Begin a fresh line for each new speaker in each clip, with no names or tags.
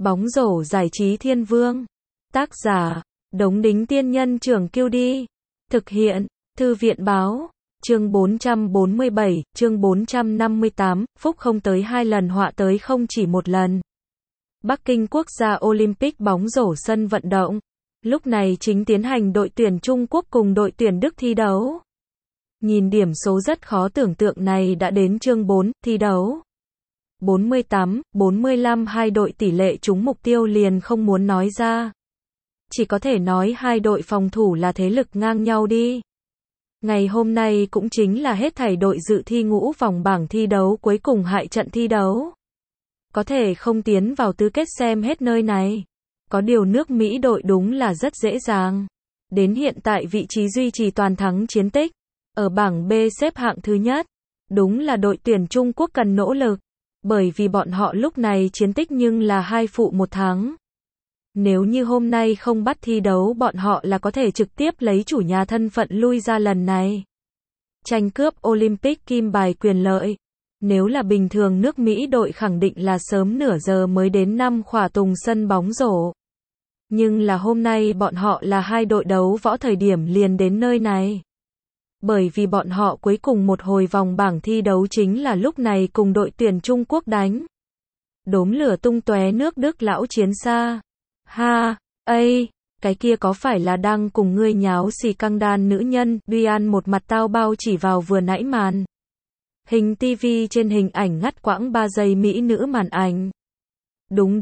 Bóng rổ giải trí thiên vương. Tác giả, Đống Đính Tiên Nhân Trưởng Kiêu Đi. Thực hiện, Thư viện Báo. Chương 447, chương 458, phúc không tới 2 lần họa tới không chỉ một lần. Bắc Kinh Quốc gia Olympic bóng rổ sân vận động. Lúc này chính tiến hành đội tuyển Trung Quốc cùng đội tuyển Đức thi đấu. Nhìn điểm số rất khó tưởng tượng này đã đến chương 4, thi đấu. 48-45 hai đội tỷ lệ trúng mục tiêu liền không muốn nói ra. Chỉ có thể nói hai đội phòng thủ là thế lực ngang nhau đi. Ngày hôm nay cũng chính là hết thảy đội dự thi ngũ vòng bảng thi đấu cuối cùng hại trận thi đấu. Có thể không tiến vào tứ kết xem hết nơi này. Có điều nước Mỹ đội đúng là rất dễ dàng. Đến hiện tại vị trí duy trì toàn thắng chiến tích. Ở bảng B xếp hạng thứ nhất. Đúng là đội tuyển Trung Quốc cần nỗ lực. Bởi vì bọn họ lúc này chiến tích nhưng là 2 phụ 1 thắng. Nếu như hôm nay không bắt thi đấu bọn họ là có thể trực tiếp lấy chủ nhà thân phận lui ra lần này. Tranh cướp Olympic kim bài quyền lợi. Nếu là bình thường nước Mỹ đội khẳng định là sớm nửa giờ mới đến 5 khỏa tùng sân bóng rổ. Nhưng là hôm nay bọn họ là hai đội đấu võ thời điểm liền đến nơi này. Bởi vì bọn họ cuối cùng một hồi vòng bảng thi đấu chính là lúc này cùng đội tuyển Trung Quốc đánh. Đốm lửa tung tóe nước Đức lão chiến xa. Ha, cái kia có phải là đang cùng ngươi nháo xì căng đan nữ nhân, Duyan một mặt tao bao chỉ vào vừa nãy màn. Hình TV trên hình ảnh ngắt quãng 3 giây mỹ nữ màn ảnh. Đúng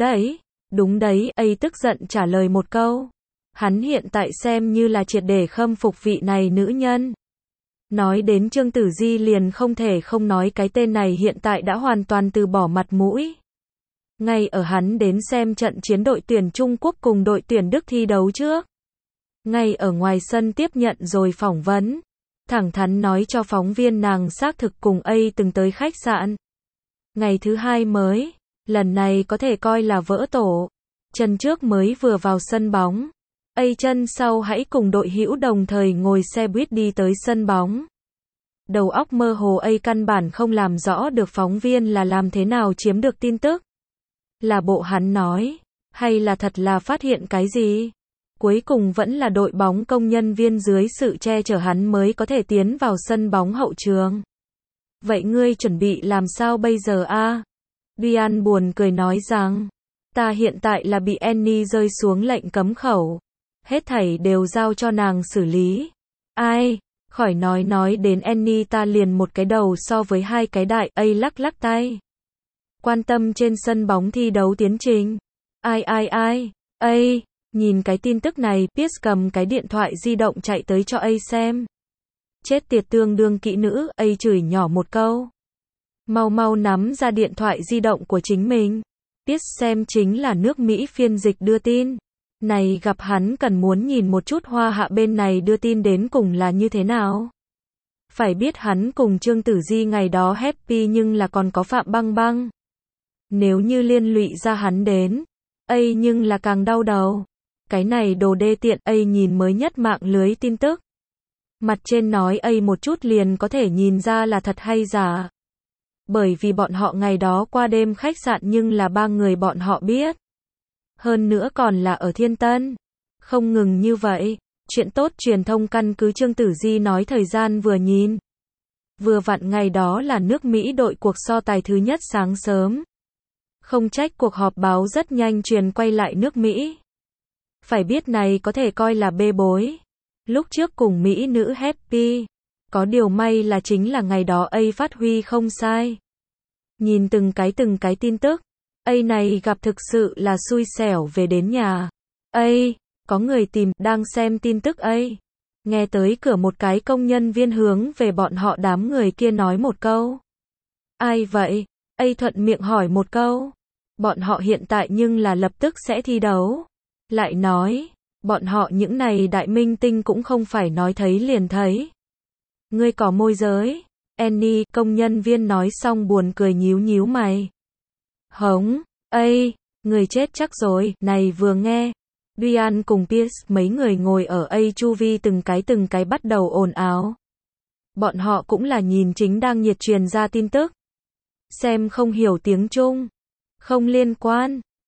đấy, tức giận trả lời một câu. Hắn hiện tại xem như là triệt để khâm phục vị này nữ nhân. Nói đến Trương Tử Di liền không thể không nói cái tên này hiện tại đã hoàn toàn từ bỏ mặt mũi. Ngay ở hắn đến xem trận chiến đội tuyển Trung Quốc cùng đội tuyển Đức thi đấu trước. Ngay ở ngoài sân tiếp nhận rồi phỏng vấn. Thẳng thắn nói cho phóng viên nàng xác thực cùng từng tới khách sạn. Ngày thứ 2 mới, lần này có thể coi là vỡ tổ. Chân trước mới vừa vào sân bóng. Chân sau hãy cùng đội hữu đồng thời ngồi xe buýt đi tới sân bóng. Đầu óc mơ hồ căn bản không làm rõ được phóng viên là làm thế nào chiếm được tin tức. Là bộ hắn nói, hay là thật là phát hiện cái gì? Cuối cùng vẫn là đội bóng công nhân viên dưới sự che chở hắn mới có thể tiến vào sân bóng hậu trường. Vậy ngươi chuẩn bị làm sao bây giờ a? Duyan buồn cười nói rằng, ta hiện tại là bị Annie rơi xuống lệnh cấm khẩu. Hết thảy đều giao cho nàng xử lý. Khỏi nói đến Annie ta liền một cái đầu so với hai cái đại, lắc tay. Quan tâm trên sân bóng thi đấu tiến trình. Nhìn cái tin tức này, Pierce cầm cái điện thoại di động chạy tới cho xem. Chết tiệt tương đương kỹ nữ, chửi nhỏ một câu. Mau nắm ra điện thoại di động của chính mình. Pierce xem chính là nước Mỹ phiên dịch đưa tin. Này gặp hắn cần muốn nhìn một chút Hoa Hạ bên này đưa tin đến cùng là như thế nào. Phải biết hắn cùng Trương Tử Di ngày đó happy nhưng là còn có Phạm Băng Băng. Nếu như liên lụy ra hắn đến, nhưng là càng đau đầu. Cái này đồ đê tiện, nhìn mới nhất mạng lưới tin tức. Mặt trên nói một chút liền có thể nhìn ra là thật hay giả. Bởi vì bọn họ ngày đó qua đêm khách sạn nhưng là 3 người bọn họ biết. Hơn nữa còn là ở Thiên Tân. Không ngừng như vậy, chuyện tốt truyền thông căn cứ Trương Tử Di nói thời gian vừa nhìn. Vừa vặn ngày đó là nước Mỹ đội cuộc so tài thứ nhất sáng sớm. Không trách cuộc họp báo rất nhanh truyền quay lại nước Mỹ. Phải biết này có thể coi là bê bối. Lúc trước cùng Mỹ nữ happy. Có điều may là chính là ngày đó phát huy không sai. Nhìn từng cái tin tức. Này gặp thực sự là xui xẻo về đến nhà. Có người tìm, đang xem tin tức nghe tới cửa một cái công nhân viên hướng về bọn họ đám người kia nói một câu. Ai vậy? Thuận miệng hỏi một câu. Bọn họ hiện tại nhưng là lập tức sẽ thi đấu. Lại nói, bọn họ những này đại minh tinh cũng không phải nói thấy liền thấy. Ngươi có môi giới. Annie, công nhân viên nói xong buồn cười nhíu mày. Hống, người chết chắc rồi, này vừa nghe. Duyan cùng Pierce mấy người ngồi ở chu vi từng cái bắt đầu ồn ào. Bọn họ cũng là nhìn chính đang nhiệt truyền ra tin tức. Xem không hiểu tiếng Trung. Không liên quan.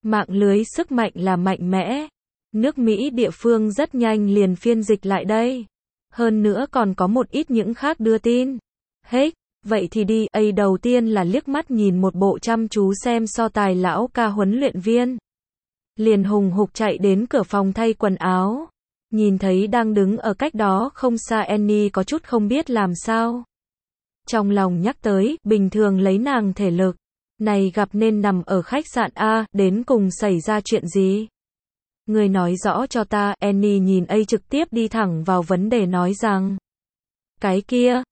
Mạng lưới sức mạnh là mạnh mẽ. Nước Mỹ địa phương rất nhanh liền phiên dịch lại đây. Hơn nữa còn có một ít những khác đưa tin. Hết, vậy thì đi. Đầu tiên là liếc mắt nhìn một bộ chăm chú xem so tài lão ca huấn luyện viên. Liền hùng hục chạy đến cửa phòng thay quần áo. Nhìn thấy đang đứng ở cách đó không xa Annie có chút không biết làm sao. Trong lòng nhắc tới, bình thường lấy nàng thể lực. Này gặp nên nằm ở khách sạn A, đến cùng xảy ra chuyện gì? Người nói rõ cho ta. Annie nhìn trực tiếp đi thẳng vào vấn đề nói rằng. Cái kia,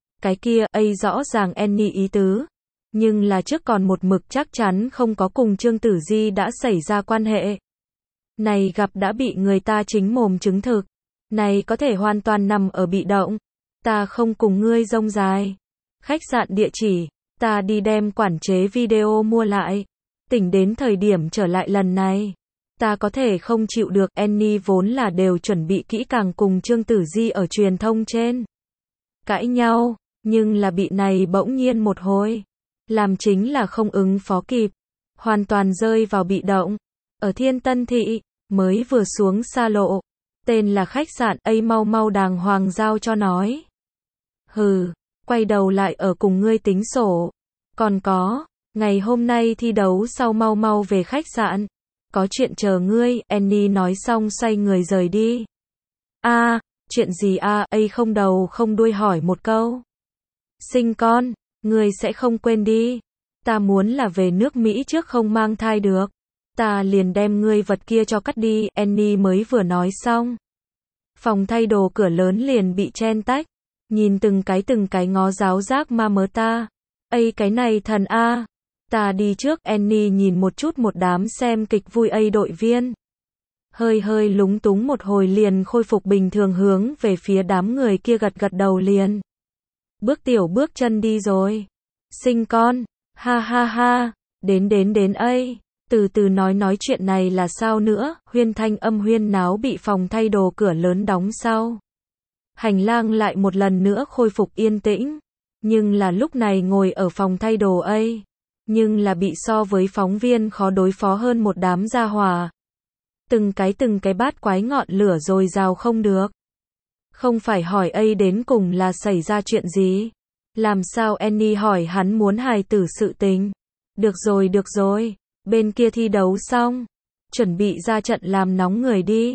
rõ ràng Annie ý tứ. Nhưng là trước còn một mực chắc chắn không có cùng Trương Tử Di đã xảy ra quan hệ. Này gặp đã bị người ta chính mồm chứng thực. Này có thể hoàn toàn nằm ở bị động. Ta không cùng ngươi rông dài. Khách sạn địa chỉ, ta đi đem quản chế video mua lại. Tỉnh đến thời điểm trở lại lần này. Ta có thể không chịu được. Annie vốn là đều chuẩn bị kỹ càng cùng Trương Tử Di ở truyền thông trên. Cãi nhau, nhưng là bị này bỗng nhiên một hồi. Làm chính là không ứng phó kịp. Hoàn toàn rơi vào bị động. Ở Thiên Tân Thị, mới vừa xuống xa lộ. Tên là khách sạn mau mau đàng hoàng giao cho nói. Hừ, quay đầu lại ở cùng ngươi tính sổ. Còn có, ngày hôm nay thi đấu sau mau mau về khách sạn. Có chuyện chờ ngươi. Annie nói xong xoay người rời đi. Chuyện gì không đầu không đuôi hỏi một câu. Sinh con, ngươi sẽ không quên đi. Ta muốn là về nước Mỹ trước không mang thai được. Ta liền đem ngươi vật kia cho cắt đi. Annie mới vừa nói xong. Phòng thay đồ cửa lớn liền bị chen tách. Nhìn từng cái ngó giáo giác ma mớ ta. Cái này thần a. Ta đi trước. Annie nhìn một chút một đám xem kịch vui đội viên. Hơi lúng túng một hồi liền khôi phục bình thường hướng về phía đám người kia gật đầu liền. Bước chân đi rồi. Sinh con. Ha ha ha. Đến từ từ nói chuyện này là sao nữa. Huyên thanh âm huyên náo bị phòng thay đồ cửa lớn đóng sau. Hành lang lại một lần nữa khôi phục yên tĩnh. Nhưng là lúc này ngồi ở phòng thay đồ nhưng là bị so với phóng viên khó đối phó hơn một đám gia hỏa. Từng cái bát quái ngọn lửa rồi rào không được. Không phải hỏi đến cùng là xảy ra chuyện gì. Làm sao Annie hỏi hắn muốn hài tử sự tình. Được rồi. Bên kia thi đấu xong. Chuẩn bị ra trận làm nóng người đi.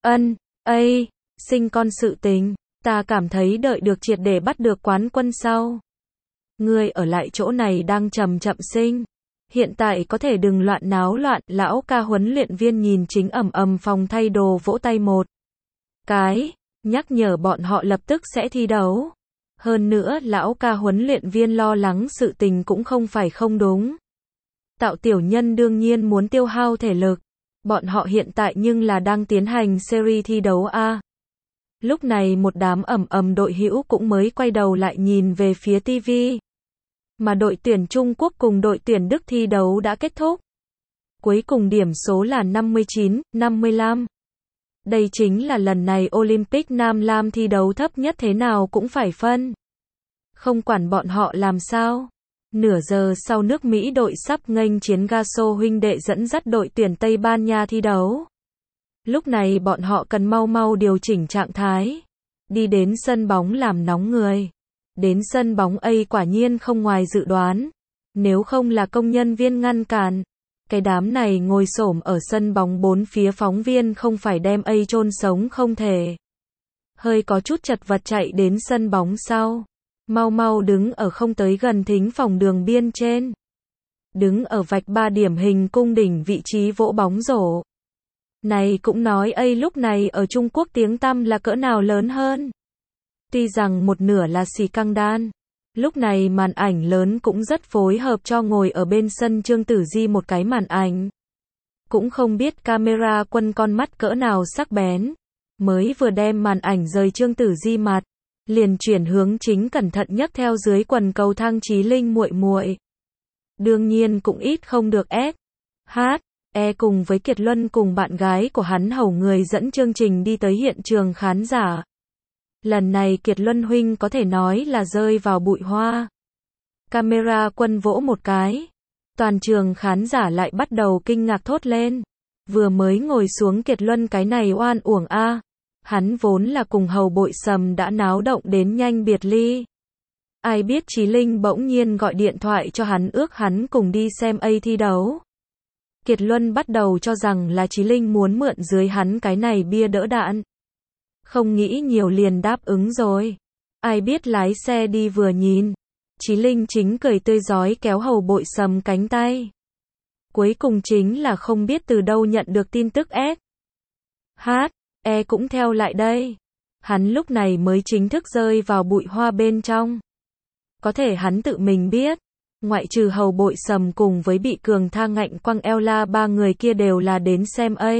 Sinh con sự tình. Ta cảm thấy đợi được triệt để bắt được quán quân sau. Ngươi ở lại chỗ này đang chậm sinh. Hiện tại có thể đừng loạn náo loạn. Lão ca huấn luyện viên nhìn chính ầm phòng thay đồ vỗ tay một cái. Nhắc nhở bọn họ lập tức sẽ thi đấu. Hơn nữa lão ca huấn luyện viên lo lắng sự tình cũng không phải không đúng. Tạo tiểu nhân đương nhiên muốn tiêu hao thể lực. Bọn họ hiện tại nhưng là đang tiến hành series thi đấu A. Lúc này một đám đội hữu cũng mới quay đầu lại nhìn về phía TV. Mà đội tuyển Trung Quốc cùng đội tuyển Đức thi đấu đã kết thúc. Cuối cùng điểm số là 59-55. Đây chính là lần này Olympic Nam Lam thi đấu thấp nhất thế nào cũng phải phân. Không quản bọn họ làm sao. Nửa giờ sau nước Mỹ đội sắp nghênh chiến Gaso huynh đệ dẫn dắt đội tuyển Tây Ban Nha thi đấu. Lúc này bọn họ cần mau điều chỉnh trạng thái. Đi đến sân bóng làm nóng người. Đến sân bóng quả nhiên không ngoài dự đoán. Nếu không là công nhân viên ngăn cản. Cái đám này ngồi xổm ở sân bóng bốn phía phóng viên không phải đem chôn sống không thể. Hơi có chút chật vật chạy đến sân bóng sau. Mau đứng ở không tới gần thính phòng đường biên trên. Đứng ở vạch 3 điểm hình cung đỉnh vị trí vỗ bóng rổ. Này cũng nói lúc này ở Trung Quốc tiếng tăm là cỡ nào lớn hơn. Tuy rằng một nửa là xì căng đan. Lúc này màn ảnh lớn cũng rất phối hợp cho ngồi ở bên sân Trương Tử Di một cái màn ảnh. Cũng không biết camera quân con mắt cỡ nào sắc bén. Mới vừa đem màn ảnh rời Trương Tử Di mặt. Liền chuyển hướng chính cẩn thận nhấc theo dưới quần cầu thang Chí Linh muội. Đương nhiên cũng ít không được cùng với Kiệt Luân cùng bạn gái của hắn hầu người dẫn chương trình đi tới hiện trường khán giả. Lần này Kiệt Luân huynh có thể nói là rơi vào bụi hoa. Camera quân vỗ một cái. Toàn trường khán giả lại bắt đầu kinh ngạc thốt lên. Vừa mới ngồi xuống Kiệt Luân cái này oan uổng a. Hắn vốn là cùng hầu bội sầm đã náo động đến nhanh biệt ly. Ai biết Chí Linh bỗng nhiên gọi điện thoại cho hắn ước hắn cùng đi xem A thi đấu. Kiệt Luân bắt đầu cho rằng là Chí Linh muốn mượn dưới hắn cái này bia đỡ đạn. Không nghĩ nhiều liền đáp ứng rồi. Ai biết lái xe đi vừa nhìn. Chí Linh chính cười tươi rói kéo hầu bội sầm cánh tay. Cuối cùng chính là không biết từ đâu nhận được tin tức S. H. E cũng theo lại đây. Hắn lúc này mới chính thức rơi vào bụi hoa bên trong. Có thể hắn tự mình biết. Ngoại trừ hầu bội sầm cùng với bị cường tha ngạnh quăng eo la ba người kia đều là đến xem A.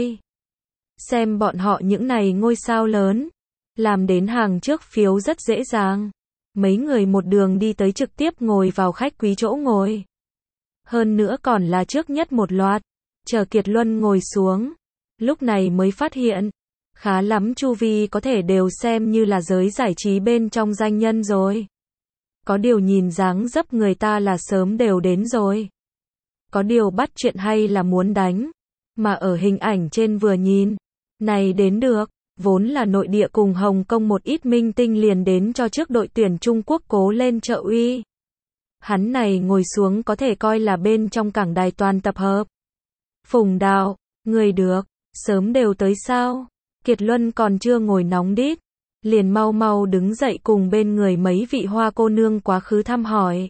Xem bọn họ những này ngôi sao lớn. Làm đến hàng trước phiếu rất dễ dàng. Mấy người một đường đi tới trực tiếp ngồi vào khách quý chỗ ngồi. Hơn nữa còn là trước nhất một loạt. Chờ Kiệt Luân ngồi xuống. Lúc này mới phát hiện. Khá lắm chu vi có thể đều xem như là giới giải trí bên trong danh nhân rồi. Có điều nhìn dáng dấp người ta là sớm đều đến rồi. Có điều bắt chuyện hay là muốn đánh. Mà ở hình ảnh trên vừa nhìn. Này đến được. Vốn là nội địa cùng Hồng Kông một ít minh tinh liền đến cho trước đội tuyển Trung Quốc cố lên trợ uy. Hắn này ngồi xuống có thể coi là bên trong cảng đài toàn tập hợp. Phùng Đạo, người được, sớm đều tới sao? Kiệt Luân còn chưa ngồi nóng đít. Liền mau mau đứng dậy cùng bên người mấy vị hoa cô nương quá khứ thăm hỏi.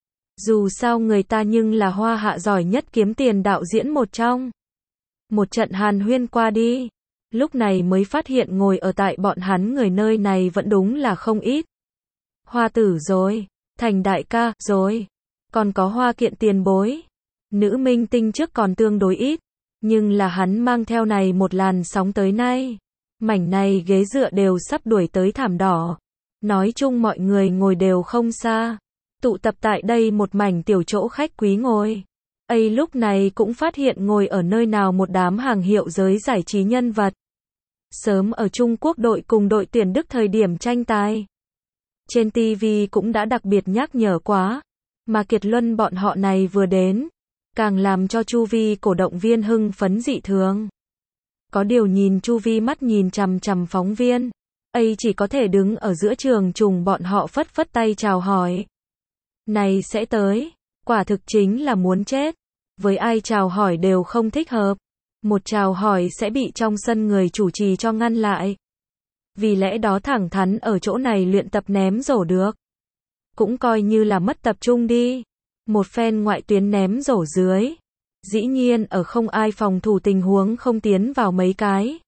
Dù sao người ta nhưng là hoa hạ giỏi nhất kiếm tiền đạo diễn một trong. Một trận hàn huyên qua đi. Lúc này mới phát hiện ngồi ở tại bọn hắn người nơi này vẫn đúng là không ít. Hoa tử rồi, Thành đại ca rồi, còn có Hoa Kiện tiền bối. Nữ minh tinh trước còn tương đối ít, nhưng là hắn mang theo này một làn sóng tới nay. Mảnh này ghế dựa đều sắp đuổi tới thảm đỏ. Nói chung mọi người ngồi đều không xa. Tụ tập tại đây một mảnh tiểu chỗ khách quý ngồi. Ấy lúc này cũng phát hiện ngồi ở nơi nào một đám hàng hiệu giới giải trí nhân vật. Sớm ở Trung Quốc đội cùng đội tuyển Đức thời điểm tranh tài. Trên TV cũng đã đặc biệt nhắc nhở quá. Mà Kiệt Luân bọn họ này vừa đến. Càng làm cho chu vi cổ động viên hưng phấn dị thường. Có điều nhìn chu vi mắt nhìn chằm chằm phóng viên. Ấy chỉ có thể đứng ở giữa trường trùng bọn họ phất phất tay chào hỏi. Này sẽ tới. Quả thực chính là muốn chết. Với ai chào hỏi đều không thích hợp. Một chào hỏi sẽ bị trong sân người chủ trì cho ngăn lại. Vì lẽ đó thẳng thắn ở chỗ này luyện tập ném rổ được. Cũng coi như là mất tập trung đi. Một phen ngoại tuyến ném rổ dưới. Dĩ nhiên ở không ai phòng thủ tình huống không tiến vào mấy cái.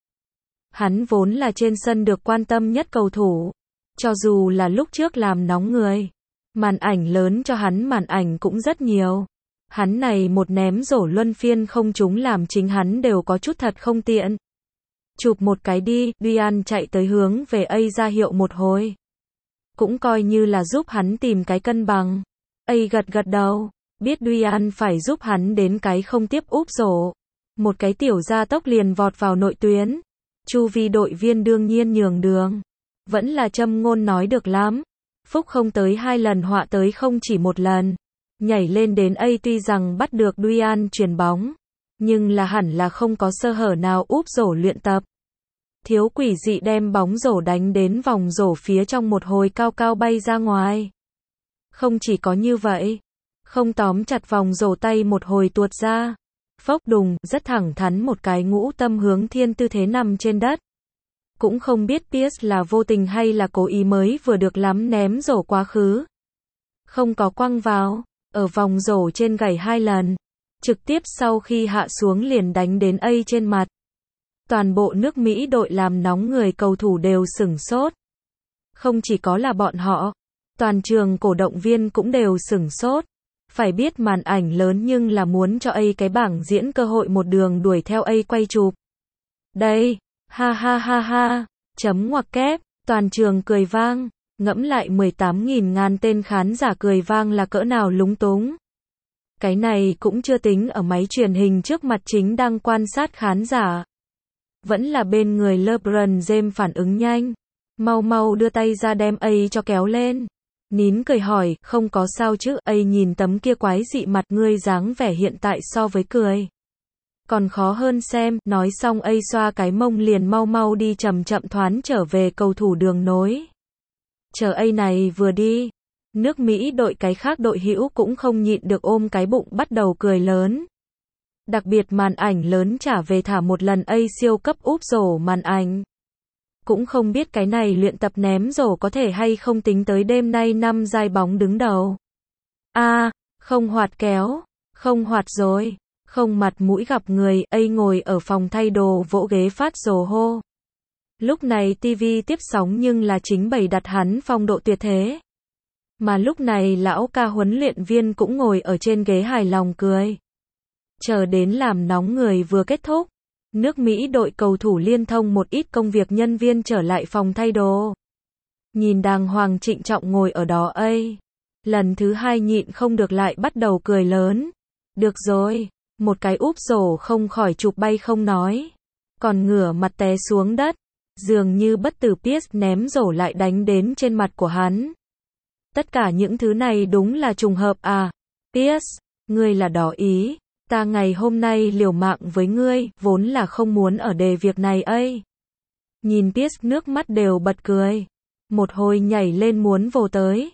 Hắn vốn là trên sân được quan tâm nhất cầu thủ. Cho dù là lúc trước làm nóng người. Màn ảnh lớn cho hắn màn ảnh cũng rất nhiều. Hắn này một ném rổ luân phiên không trúng làm chính hắn đều có chút thật không tiện. Chụp một cái đi, Duyan chạy tới hướng về A ra hiệu một hồi. Cũng coi như là giúp hắn tìm cái cân bằng. A gật gật đầu, biết Duyan phải giúp hắn đến cái không tiếp úp rổ. Một cái tiểu gia tốc liền vọt vào nội tuyến. Chu vi đội viên đương nhiên nhường đường. Vẫn là châm ngôn nói được lắm. Phúc không tới 2 lần họa tới không chỉ một lần. Nhảy lên đến A tuy rằng bắt được Duyan chuyền bóng. Nhưng là hẳn là không có sơ hở nào úp rổ luyện tập. Thiếu quỷ dị đem bóng rổ đánh đến vòng rổ phía trong một hồi cao cao bay ra ngoài. Không chỉ có như vậy. Không tóm chặt vòng rổ tay một hồi tuột ra. Phốc đùng, rất thẳng thắn một cái ngũ tâm hướng thiên tư thế nằm trên đất. Cũng không biết Pierce là vô tình hay là cố ý mới vừa được lắm ném rổ quá khứ. Không có quăng vào. Ở vòng rổ trên gảy 2 lần. Trực tiếp sau khi hạ xuống liền đánh đến A trên mặt. Toàn bộ nước Mỹ đội làm nóng người cầu thủ đều sửng sốt. Không chỉ có là bọn họ. Toàn trường cổ động viên cũng đều sửng sốt. Phải biết màn ảnh lớn nhưng là muốn cho A cái bảng diễn cơ hội một đường đuổi theo A quay chụp. Đây, ha ha ha ha, chấm ngoặc kép, toàn trường cười vang. Ngẫm lại 18.000 ngàn tên khán giả cười vang là cỡ nào lúng túng. Cái này cũng chưa tính ở máy truyền hình trước mặt chính đang quan sát khán giả. Vẫn là bên người LeBron James phản ứng nhanh. Mau mau đưa tay ra đem A cho kéo lên. Nín cười hỏi, không có sao chứ, ấy nhìn tấm kia quái dị mặt ngươi dáng vẻ hiện tại so với cười. Còn khó hơn xem, nói xong ấy xoa cái mông liền mau mau đi chậm chậm thoán trở về cầu thủ đường nối. Chờ ấy này vừa đi, nước Mỹ đội cái khác đội hữu cũng không nhịn được ôm cái bụng bắt đầu cười lớn. Đặc biệt màn ảnh lớn trả về thả một lần ấy siêu cấp úp rổ màn ảnh. Cũng không biết cái này luyện tập ném rổ có thể hay không tính tới đêm nay năm giai bóng đứng đầu. Không hoạt kéo, không hoạt rồi, không mặt mũi gặp người, ấy ngồi ở phòng thay đồ vỗ ghế phát rồ hô. Lúc này TV tiếp sóng nhưng là chính bày đặt hắn phong độ tuyệt thế. Mà lúc này lão ca huấn luyện viên cũng ngồi ở trên ghế hài lòng cười. Chờ đến làm nóng người vừa kết thúc, nước Mỹ đội cầu thủ liên thông một ít công việc nhân viên trở lại phòng thay đồ. Nhìn đàng hoàng trịnh trọng ngồi ở đó ấy. Lần thứ hai nhịn không được lại bắt đầu cười lớn. Được rồi, một cái úp rổ không khỏi chụp bay không nói. Còn ngửa mặt té xuống đất. Dường như bất tử Pierce ném rổ lại đánh đến trên mặt của hắn. Tất cả những thứ này đúng là trùng hợp à. Pierce, ngươi là đỏ ý. Ta ngày hôm nay liều mạng với ngươi, vốn là không muốn ở đề việc này ấy. Nhìn Pierce nước mắt đều bật cười. Một hồi nhảy lên muốn vồ tới.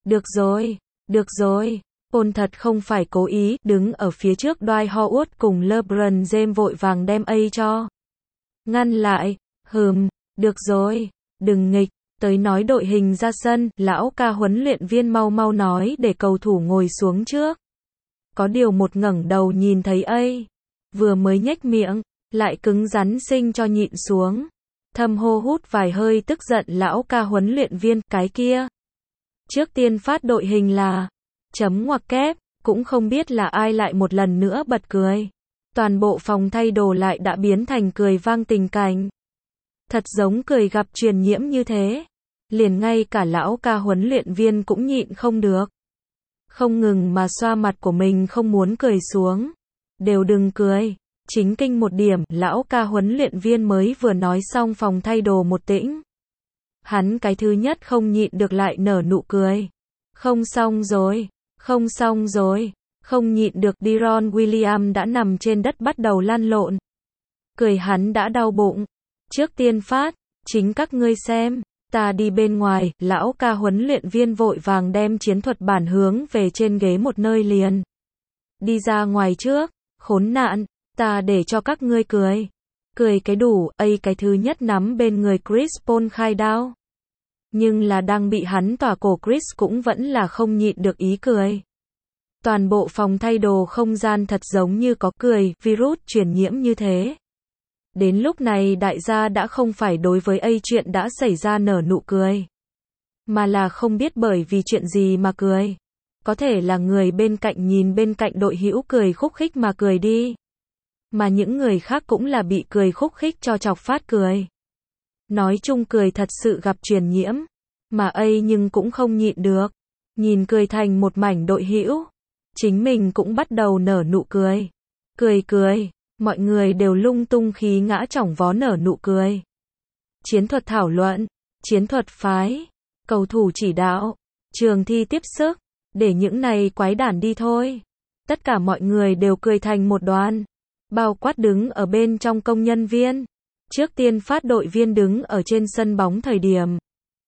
Được rồi. Paul thật không phải cố ý, đứng ở phía trước Dwight Howard cùng LeBron James vội vàng đem ấy cho. Ngăn lại, được rồi, đừng nghịch, tới nói đội hình ra sân, lão ca huấn luyện viên mau mau nói để cầu thủ ngồi xuống trước. Có điều một ngẩng đầu nhìn thấy ấy, vừa mới nhếch miệng, lại cứng rắn sinh cho nhịn xuống. Thầm hô hút vài hơi tức giận lão ca huấn luyện viên, cái kia. Trước tiên phát đội hình là, chấm ngoặc kép, cũng không biết là ai lại một lần nữa bật cười. Toàn bộ phòng thay đồ lại đã biến thành cười vang tình cảnh. Thật giống cười gặp truyền nhiễm như thế. Liền ngay cả lão ca huấn luyện viên cũng nhịn không được. Không ngừng mà xoa mặt của mình không muốn cười xuống. Đều đừng cười. Chính kinh một điểm, lão ca huấn luyện viên mới vừa nói xong phòng thay đồ một tĩnh. Hắn cái thứ nhất không nhịn được lại nở nụ cười. Không xong rồi. Không nhịn được Deron Williams đã nằm trên đất bắt đầu lăn lộn. Cười hắn đã đau bụng. Trước tiên phát, chính các ngươi xem. Ta đi bên ngoài, lão ca huấn luyện viên vội vàng đem chiến thuật bản hướng về trên ghế một nơi liền. Đi ra ngoài trước, khốn nạn, ta để cho các ngươi cười. Cười cái đủ, ấy cái thứ nhất nắm bên người Chris Paul khai đao. Nhưng là đang bị hắn tỏa cổ Chris cũng vẫn là không nhịn được ý cười. Toàn bộ phòng thay đồ không gian thật giống như có cười, virus truyền nhiễm như thế. Đến lúc này đại gia đã không phải đối với ấy chuyện đã xảy ra nở nụ cười. Mà là không biết bởi vì chuyện gì mà cười. Có thể là người bên cạnh nhìn bên cạnh đội hữu cười khúc khích mà cười đi. Mà những người khác cũng là bị cười khúc khích cho chọc phát cười. Nói chung cười thật sự gặp truyền nhiễm. Mà ấy nhưng cũng không nhịn được. Nhìn cười thành một mảnh đội hữu. Chính mình cũng bắt đầu nở nụ cười. Cười. Mọi người đều lung tung khí ngã chỏng vó nở nụ cười. Chiến thuật thảo luận, chiến thuật phái, cầu thủ chỉ đạo, trường thi tiếp sức, để những này quái đản đi thôi. Tất cả mọi người đều cười thành một đoàn. Bao quát đứng ở bên trong công nhân viên. Trước tiên phát đội viên đứng ở trên sân bóng thời điểm.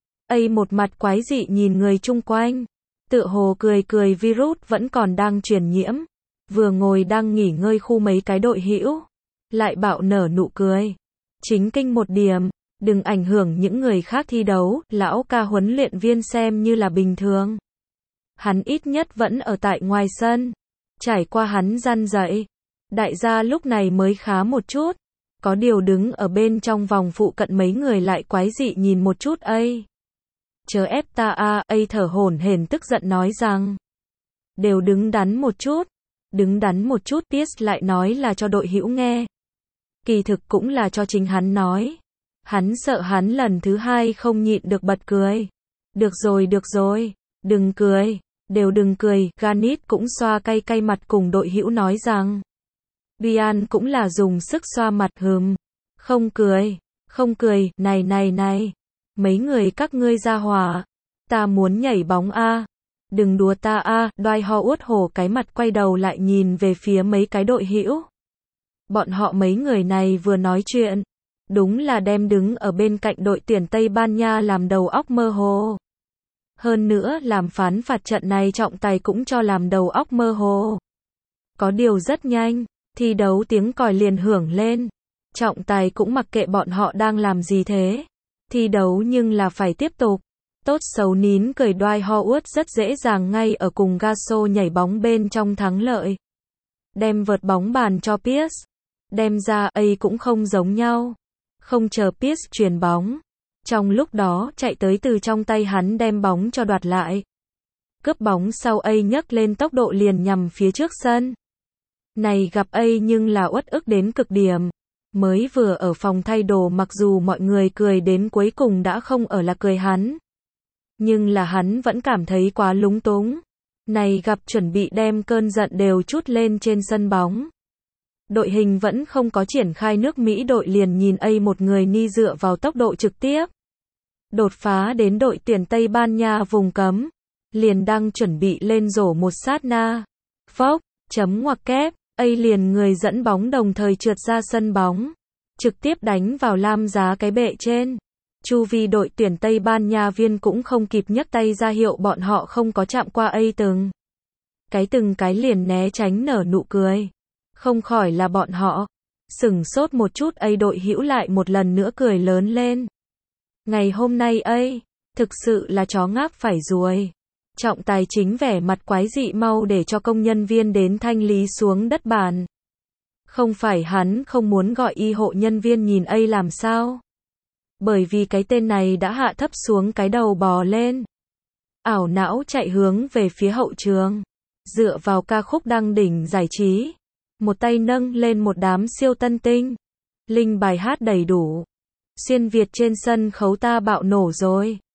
ấy một mặt quái dị nhìn người chung quanh. Tựa hồ cười virus vẫn còn đang truyền nhiễm. Vừa ngồi đang nghỉ ngơi khu mấy cái đội hữu. Lại bạo nở nụ cười. Chính kinh một điểm. Đừng ảnh hưởng những người khác thi đấu. Lão ca huấn luyện viên xem như là bình thường. Hắn ít nhất vẫn ở tại ngoài sân. Trải qua hắn răn dạy. Đại gia lúc này mới khá một chút. Có điều đứng ở bên trong vòng phụ cận mấy người lại quái dị nhìn một chút ấy. Chớ ép ta a, ấy thở hổn hển tức giận nói rằng. Đều đứng đắn một chút. Đứng đắn một chút, Pierce lại nói là cho đội hữu nghe. Kỳ thực cũng là cho chính hắn nói. Hắn sợ hắn lần thứ hai không nhịn được bật cười. Được rồi, đừng cười, đều đừng cười. Garnett cũng xoa cay mặt cùng đội hữu nói rằng. Brian cũng là dùng sức xoa mặt không cười, này. Mấy người các ngươi ra hỏa, Ta muốn nhảy bóng a. Đừng đùa ta a. Dwight Howard hổ cái mặt quay đầu lại nhìn về phía mấy cái đội hữu. Bọn họ mấy người này vừa nói chuyện, đúng là đem đứng ở bên cạnh đội tuyển Tây Ban Nha làm đầu óc mơ hồ. Hơn nữa làm phán phạt trận này trọng tài cũng cho làm đầu óc mơ hồ. Có điều rất nhanh, thi đấu tiếng còi liền hưởng lên. Trọng tài cũng mặc kệ bọn họ đang làm gì thế. Thi đấu nhưng là phải tiếp tục. Tốt xấu nín cười Dwight Howard rất dễ dàng ngay ở cùng Gasso nhảy bóng bên trong thắng lợi. Đem vợt bóng bàn cho Pierce. Đem ra ấy cũng không giống nhau. Không chờ Pierce chuyền bóng. Trong lúc đó chạy tới từ trong tay hắn đem bóng cho đoạt lại. Cướp bóng sau ấy nhấc lên tốc độ liền nhằm phía trước sân. Này gặp ấy nhưng là uất ức đến cực điểm. Mới vừa ở phòng thay đồ mặc dù mọi người cười đến cuối cùng đã không ở là cười hắn. Nhưng là hắn vẫn cảm thấy quá lúng túng. Này gặp chuẩn bị đem cơn giận đều trút lên trên sân bóng. Đội hình vẫn không có triển khai nước Mỹ đội liền nhìn ấy một người ni dựa vào tốc độ trực tiếp. Đột phá đến đội tuyển Tây Ban Nha vùng cấm. Liền đang chuẩn bị lên rổ một sát na. Phốc, chấm ngoặc kép, ấy liền người dẫn bóng đồng thời trượt ra sân bóng. Trực tiếp đánh vào lam giá cái bệ trên. Chu vi đội tuyển Tây Ban Nha viên cũng không kịp nhấc tay ra hiệu bọn họ không có chạm qua ấy từng cái liền né tránh nở nụ cười. Không khỏi là bọn họ. Sửng sốt một chút ấy đội hữu lại một lần nữa cười lớn lên. Ngày hôm nay ấy, thực sự là chó ngáp phải ruồi. Trọng tài chính vẻ mặt quái dị mau để cho công nhân viên đến thanh lý xuống đất bàn. Không phải hắn không muốn gọi y hộ nhân viên nhìn ấy làm sao. Bởi vì cái tên này đã hạ thấp xuống cái đầu bò lên. Ảo não chạy hướng về phía hậu trường. Dựa vào ca khúc đăng đỉnh giải trí. Một tay nâng lên một đám siêu tân tinh. Linh bài hát đầy đủ. Xuyên Việt trên sân khấu ta bạo nổ rồi.